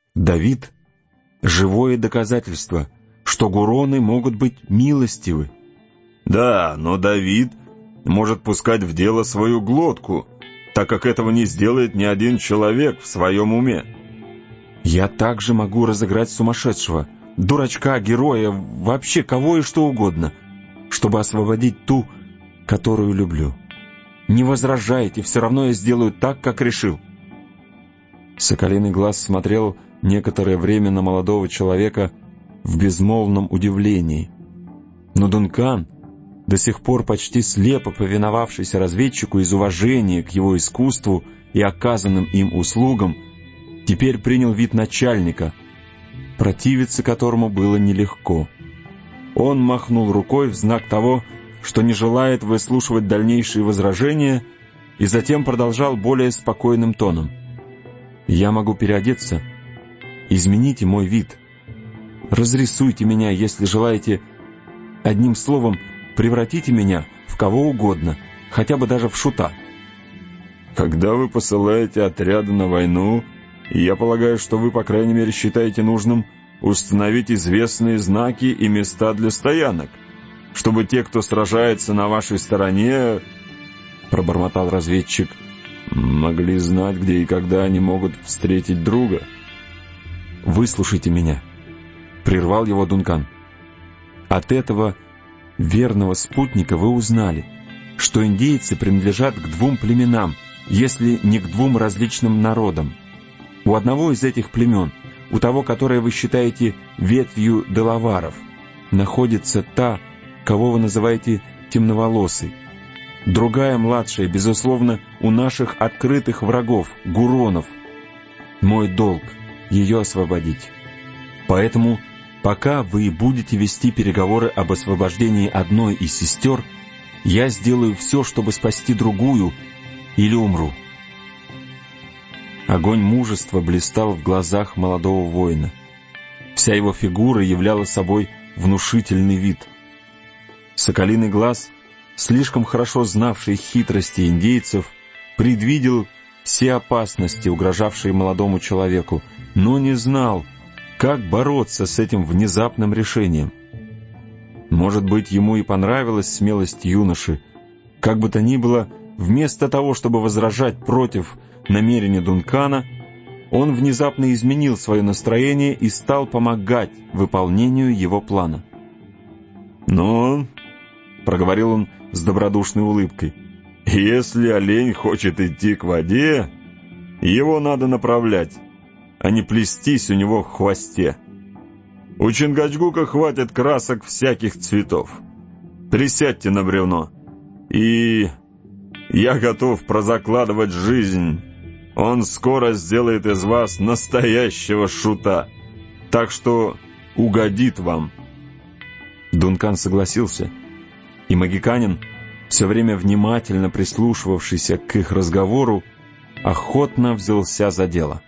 Давид — живое доказательство, что гуроны могут быть милостивы. Да, но Давид может пускать в дело свою глотку, так как этого не сделает ни один человек в своем уме. Я также могу разыграть сумасшедшего, дурачка, героя, вообще кого и что угодно, чтобы освободить ту, которую люблю. Не возражайте, все равно я сделаю так, как решил. Соколиный глаз смотрел некоторое время на молодого человека в безмолвном удивлении. Но Дункан, до сих пор почти слепо повиновавшийся разведчику из уважения к его искусству и оказанным им услугам, теперь принял вид начальника, противиться которому было нелегко. Он махнул рукой в знак того, что не желает выслушивать дальнейшие возражения, и затем продолжал более спокойным тоном. «Я могу переодеться. Измените мой вид. Разрисуйте меня, если желаете. Одним словом, превратите меня в кого угодно, хотя бы даже в шута». Когда вы посылаете отряды на войну, я полагаю, что вы, по крайней мере, считаете нужным установить известные знаки и места для стоянок, чтобы те, кто сражается на вашей стороне, — пробормотал разведчик, — могли знать, где и когда они могут встретить друга. «Выслушайте меня», — прервал его Дункан. «От этого верного спутника вы узнали, что индейцы принадлежат к двум племенам, если не к двум различным народам. У одного из этих племен, у того, которое вы считаете ветвью делаваров, находится та, кого вы называете темноволосой. Другая, младшая, безусловно, у наших открытых врагов, гуронов. Мой долг — ее освободить. Поэтому, пока вы будете вести переговоры об освобождении одной из сестер, я сделаю все, чтобы спасти другую, или умру». Огонь мужества блистал в глазах молодого воина. Вся его фигура являла собой внушительный вид. Соколиный глаз, слишком хорошо знавший хитрости индейцев, предвидел все опасности, угрожавшие молодому человеку, но не знал, как бороться с этим внезапным решением. Может быть, ему и понравилась смелость юноши. Как бы то ни было, вместо того, чтобы возражать против намерения Дункана, он внезапно изменил свое настроение и стал помогать выполнению его плана. «Ну, — проговорил он с добродушной улыбкой, — если олень хочет идти к воде, его надо направлять, а не плестись у него в хвосте. У Чингачгука хватит красок всяких цветов. Присядьте на бревно, и я готов прозакладывать жизнь. Он скоро сделает из вас настоящего шута, так что угодит вам». Дункан согласился, и магиканин, все время внимательно прислушивавшийся к их разговору, охотно взялся за дело.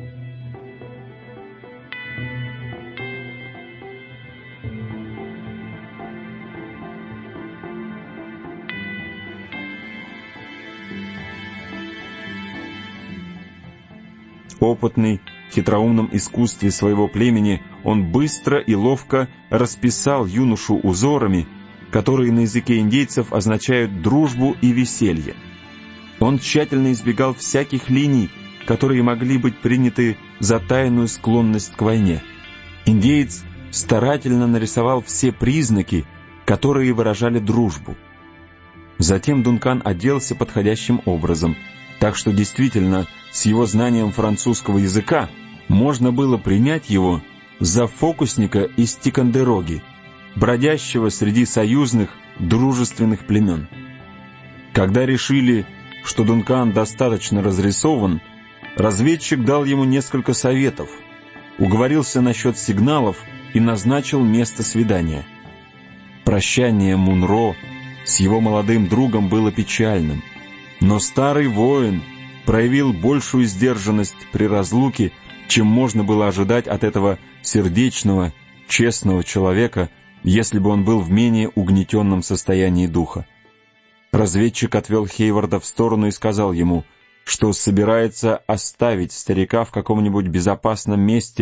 Опытный в хитроумном искусстве своего племени, он быстро и ловко расписал юношу узорами, которые на языке индейцев означают дружбу и веселье. Он тщательно избегал всяких линий, которые могли быть приняты за тайную склонность к войне. Индеец старательно нарисовал все признаки, которые выражали дружбу. Затем Дункан оделся подходящим образом, так что действительно с его знанием французского языка можно было принять его за фокусника из Тикандероги, бродящего среди союзных дружественных племен. Когда решили, что Дункан достаточно разрисован, разведчик дал ему несколько советов, уговорился насчет сигналов и назначил место свидания. Прощание Мунро с его молодым другом было печальным, но старый воин проявил большую сдержанность при разлуке, чем можно было ожидать от этого сердечного, честного человека, если бы он был в менее угнетенном состоянии духа. Разведчик отвел Хейварда в сторону и сказал ему, что собирается оставить старика в каком-нибудь безопасном месте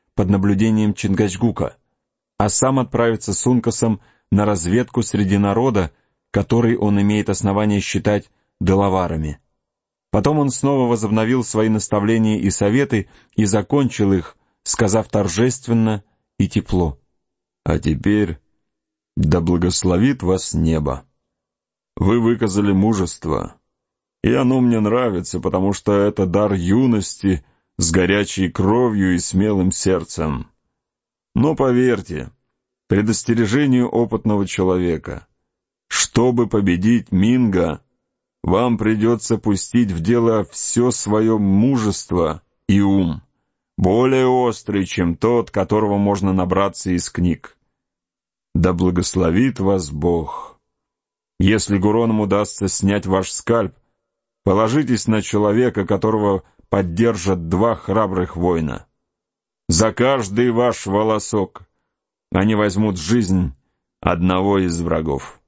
под наблюдением Чингачгука, а сам отправится с Ункасом на разведку среди народа, который он имеет основания считать делаварами. Потом он снова возобновил свои наставления и советы и закончил их, сказав торжественно и тепло: «А теперь да благословит вас небо. Вы выказали мужество, и оно мне нравится, потому что это дар юности с горячей кровью и смелым сердцем. Но поверьте, предостережению опытного человека, чтобы победить Минга, вам придется пустить в дело все свое мужество и ум, более острый, чем тот, которого можно набраться из книг. Да благословит вас Бог. Если Гуронам удастся снять ваш скальп, положитесь на человека, которого поддержат два храбрых воина. За каждый ваш волосок они возьмут жизнь одного из врагов».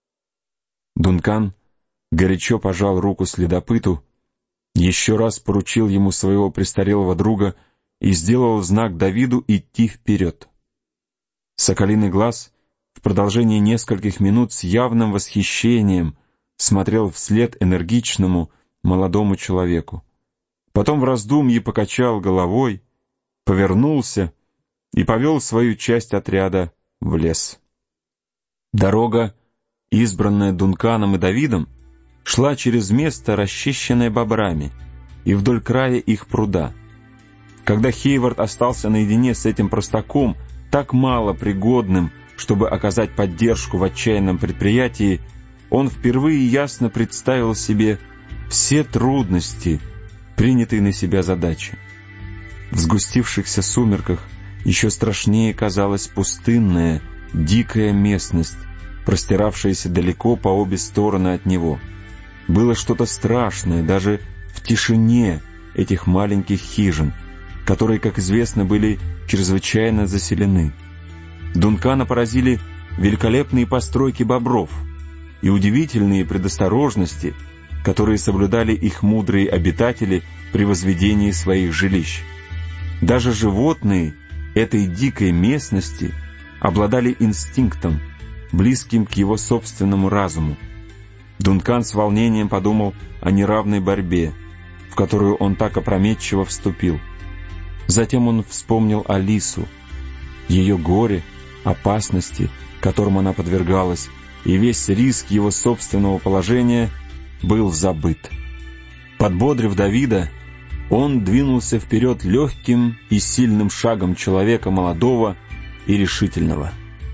Дункан горячо пожал руку следопыту, еще раз поручил ему своего престарелого друга и сделал знак Давиду идти вперед. Соколиный глаз в продолжении нескольких минут с явным восхищением смотрел вслед энергичному молодому человеку. Потом в раздумье покачал головой, повернулся и повел свою часть отряда в лес. Дорога, избранная Дунканом и Давидом, шла через место, расчищенное бобрами, и вдоль края их пруда. Когда Хейвард остался наедине с этим простаком, так мало пригодным, чтобы оказать поддержку в отчаянном предприятии, он впервые ясно представил себе все трудности, принятые на себя задачи. В сгустившихся сумерках еще страшнее казалась пустынная, дикая местность, простиравшаяся далеко по обе стороны от него. Было что-то страшное даже в тишине этих маленьких хижин, которые, как известно, были чрезвычайно заселены. Дункана поразили великолепные постройки бобров и удивительные предосторожности, которые соблюдали их мудрые обитатели при возведении своих жилищ. Даже животные этой дикой местности обладали инстинктом, близким к его собственному разуму. Дункан с волнением подумал о неравной борьбе, в которую он так опрометчиво вступил. Затем он вспомнил Алису, ее горе, опасности, которым она подвергалась, и весь риск его собственного положения был забыт. Подбодрив Давида, он двинулся вперед легким и сильным шагом человека молодого и решительного.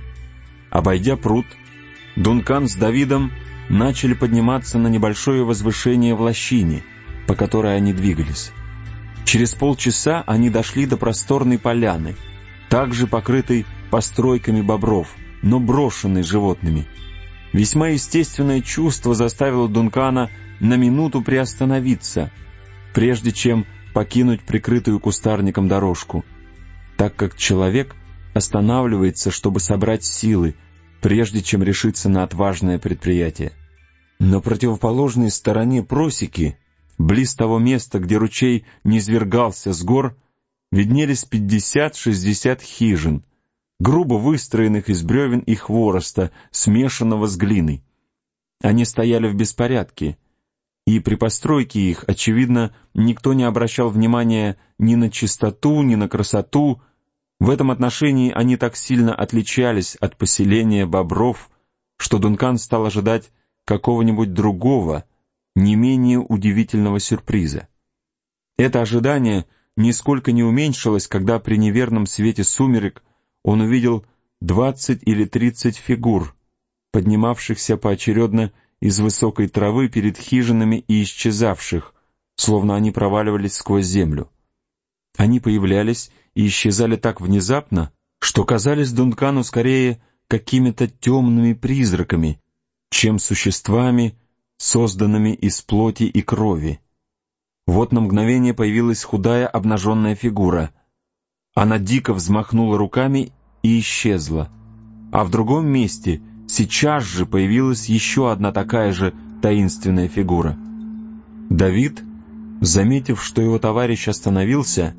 Обойдя пруд, Дункан с Давидом начали подниматься на небольшое возвышение в лощине, по которой они двигались. Через полчаса они дошли до просторной поляны, также покрытой постройками бобров, но брошенной животными. Весьма естественное чувство заставило Дункана на минуту приостановиться, прежде чем покинуть прикрытую кустарником дорожку, так как человек останавливается, чтобы собрать силы, прежде чем решиться на отважное предприятие. На противоположной стороне просеки, близ того места, где ручей низвергался с гор, виднелись 50-60 хижин, грубо выстроенных из бревен и хвороста, смешанного с глиной. Они стояли в беспорядке, и при постройке их, очевидно, никто не обращал внимания ни на чистоту, ни на красоту. В этом отношении они так сильно отличались от поселения бобров, что Дункан стал ожидать какого-нибудь другого, не менее удивительного сюрприза. Это ожидание нисколько не уменьшилось, когда при неверном свете сумерек он увидел 20 или 30 фигур, поднимавшихся поочередно из высокой травы перед хижинами и исчезавших, словно они проваливались сквозь землю. Они появлялись и исчезали так внезапно, что казались Дункану скорее какими-то темными призраками, чем существами, созданными из плоти и крови. Вот на мгновение появилась худая обнаженная фигура. Она дико взмахнула руками и исчезла, а в другом месте сейчас же появилась еще одна такая же таинственная фигура. Давид, заметив, что его товарищ остановился,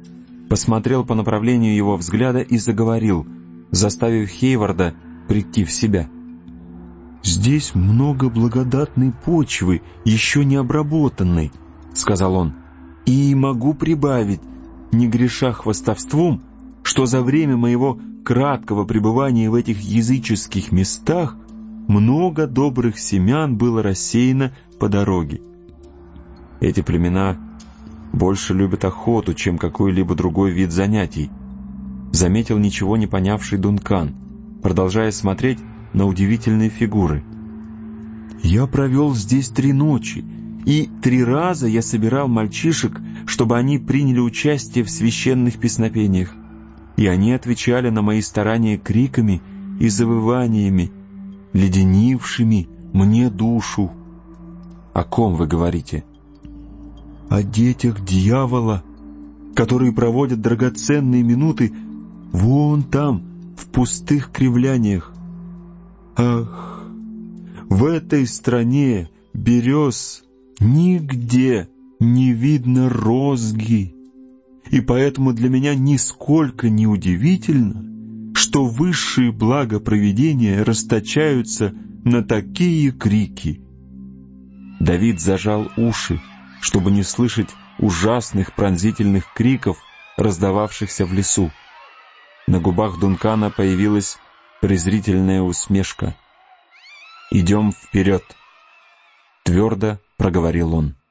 посмотрел по направлению его взгляда и заговорил, заставив Хейварда прийти в себя. «Здесь много благодатной почвы, еще не обработанной», — сказал он, — «и могу прибавить, не греша хвастовством, что за время моего краткого пребывания в этих языческих местах много добрых семян было рассеяно по дороге. Эти племена больше любят охоту, чем какой-либо другой вид занятий», — заметил ничего не понявший Дункан, продолжая смотреть на удивительные фигуры. «Я провел здесь 3 ночи, и 3 раза я собирал мальчишек, чтобы они приняли участие в священных песнопениях, и они отвечали на мои старания криками и завываниями, леденившими мне душу». «О ком вы говорите?» «О детях дьявола, которые проводят драгоценные минуты вон там, в пустых кривляниях. Ах, в этой стране берез нигде не видно розги, и поэтому для меня нисколько не удивительно, что высшие блага провидения расточаются на такие крики». Давид зажал уши, чтобы не слышать ужасных пронзительных криков, раздававшихся в лесу. На губах Дункана появилась презрительная усмешка. «Идем вперед», — твердо проговорил он.